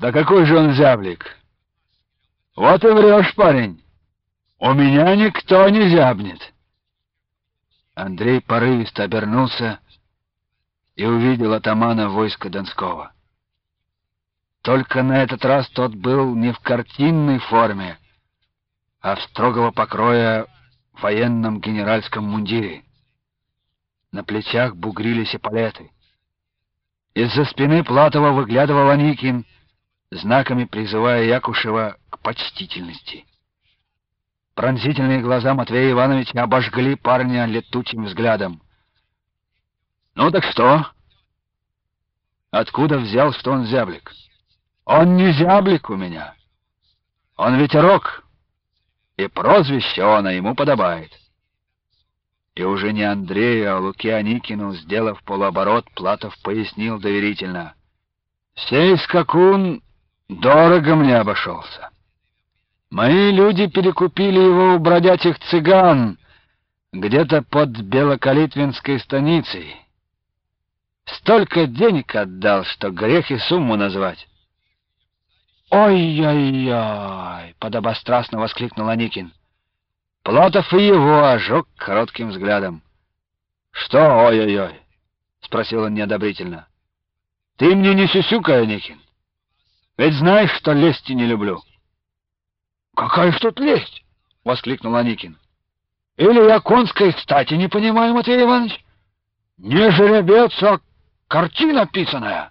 Да какой же он зяблик? Вот и врешь, парень. У меня никто не зябнет. Андрей порывисто обернулся и увидел атамана войска Донского. Только на этот раз тот был не в картинной форме, а в строгого покроя военном генеральском мундире. На плечах бугрились эполеты. Из-за спины Платова выглядывал Аникин, знаками призывая Якушева к почтительности. Пронзительные глаза Матвея Ивановича обожгли парня летучим взглядом. «Ну так что? Откуда взял, что он зяблик? Он не зяблик у меня. Он ветерок, и прозвище оно ему подобает». И уже не Андрею, а Луке Аникину, сделав полуоборот, Платов пояснил доверительно: «Сей скакун дорого мне обошелся. Мои люди перекупили его у бродячих цыган где-то под Белокалитвинской станицей. Столько денег отдал, что грех и сумму назвать». «Ой-ой-ой!» — подобострастно воскликнул Аникин. Платов и его ожег коротким взглядом. «Что ой-ой-ой?» — спросил он неодобрительно. «Ты мне не сюсюкай, Аникин. Ведь знаешь, что лести не люблю». «Какая ж тут лесть?» — воскликнул Аникин. «Или я конской стати не понимаю, Матвей Иванович? Не жеребец, а картина писаная».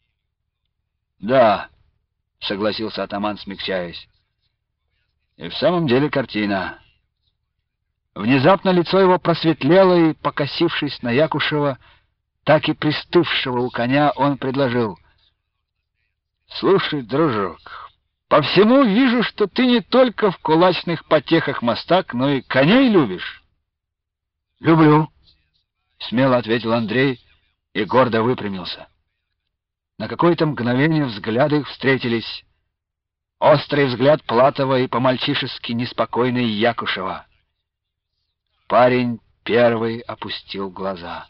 «Да», — согласился атаман, смягчаясь. «И в самом деле картина». Внезапно лицо его просветлело, и, покосившись на Якушева, так и пристывшего у коня, он предложил: «Слушай, дружок, по всему вижу, что ты не только в кулачных потехах мастак, но и коней любишь». «Люблю», — смело ответил Андрей и гордо выпрямился. На какое-то мгновение взгляды их встретились. Острый взгляд Платова и по-мальчишески неспокойный Якушева. Парень первый опустил глаза.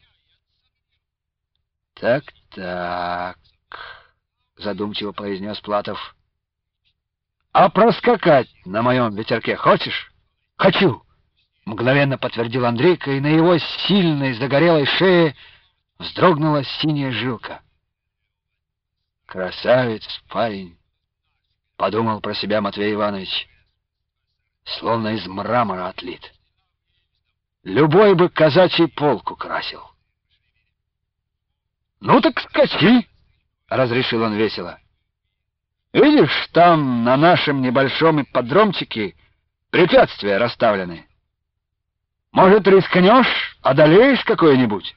«Так», — задумчиво произнес Платов. «А проскакать на моем ветерке хочешь?» «Хочу», — мгновенно подтвердил Андрейка, и на его сильной загорелой шее вздрогнула синяя жилка. «Красавец парень», — подумал про себя Матвей Иванович, — «словно из мрамора отлит. Любой бы казачий полк украсил». «Ну так скачи», — разрешил он весело. «Видишь, там на нашем небольшом ипподромчике препятствия расставлены. Может, рискнешь, одолеешь какое-нибудь?»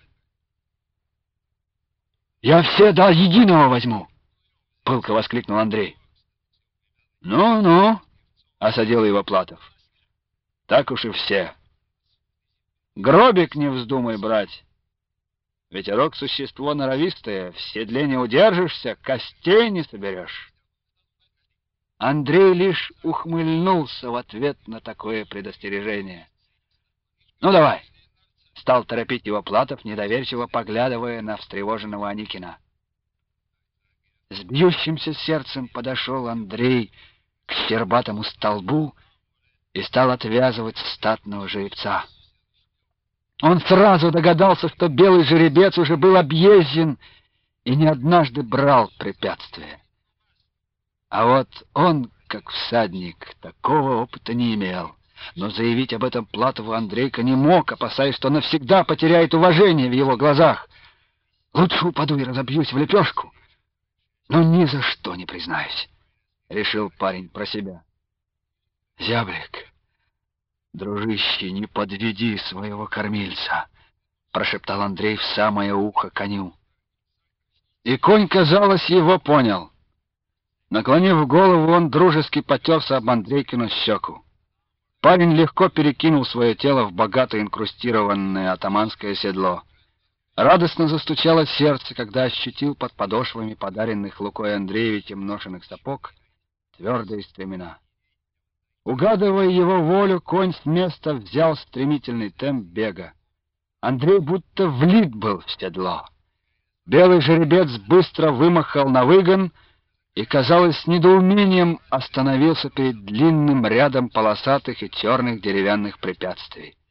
«Я все до единого возьму», — пылко воскликнул Андрей. «Ну-ну», — осадил его Платов, — «так уж и все. Гробик не вздумай брать. Ветерок — существо норовистое, в седле не удержишься, костей не соберешь». Андрей лишь ухмыльнулся в ответ на такое предостережение. «Ну, давай», — стал торопить его Платов, недоверчиво поглядывая на встревоженного Аникина. С бьющимся сердцем подошел Андрей к щербатому столбу и стал отвязывать статного жеребца. Он сразу догадался, что белый жеребец уже был объезжен и не однажды брал препятствия. А вот он, как всадник, такого опыта не имел. Но заявить об этом Платову Андрейка не мог, опасаясь, что навсегда потеряет уважение в его глазах. «Лучше упаду и разобьюсь в лепешку, но ни за что не признаюсь», — решил парень про себя. «Зяблик, дружище, не подведи своего кормильца», — прошептал Андрей в самое ухо коню. И конь, казалось, его понял. Наклонив голову, он дружески потерся об Андрейкину щеку. Парень легко перекинул свое тело в богато инкрустированное атаманское седло. Радостно застучало сердце, когда ощутил под подошвами подаренных Лукой Андреевичем ношеных сапог твердые стремена. Угадывая его волю, конь с места взял стремительный темп бега. Андрей будто влит был в седло. Белый жеребец быстро вымахал на выгон и, казалось, с недоумением остановился перед длинным рядом полосатых и черных деревянных препятствий.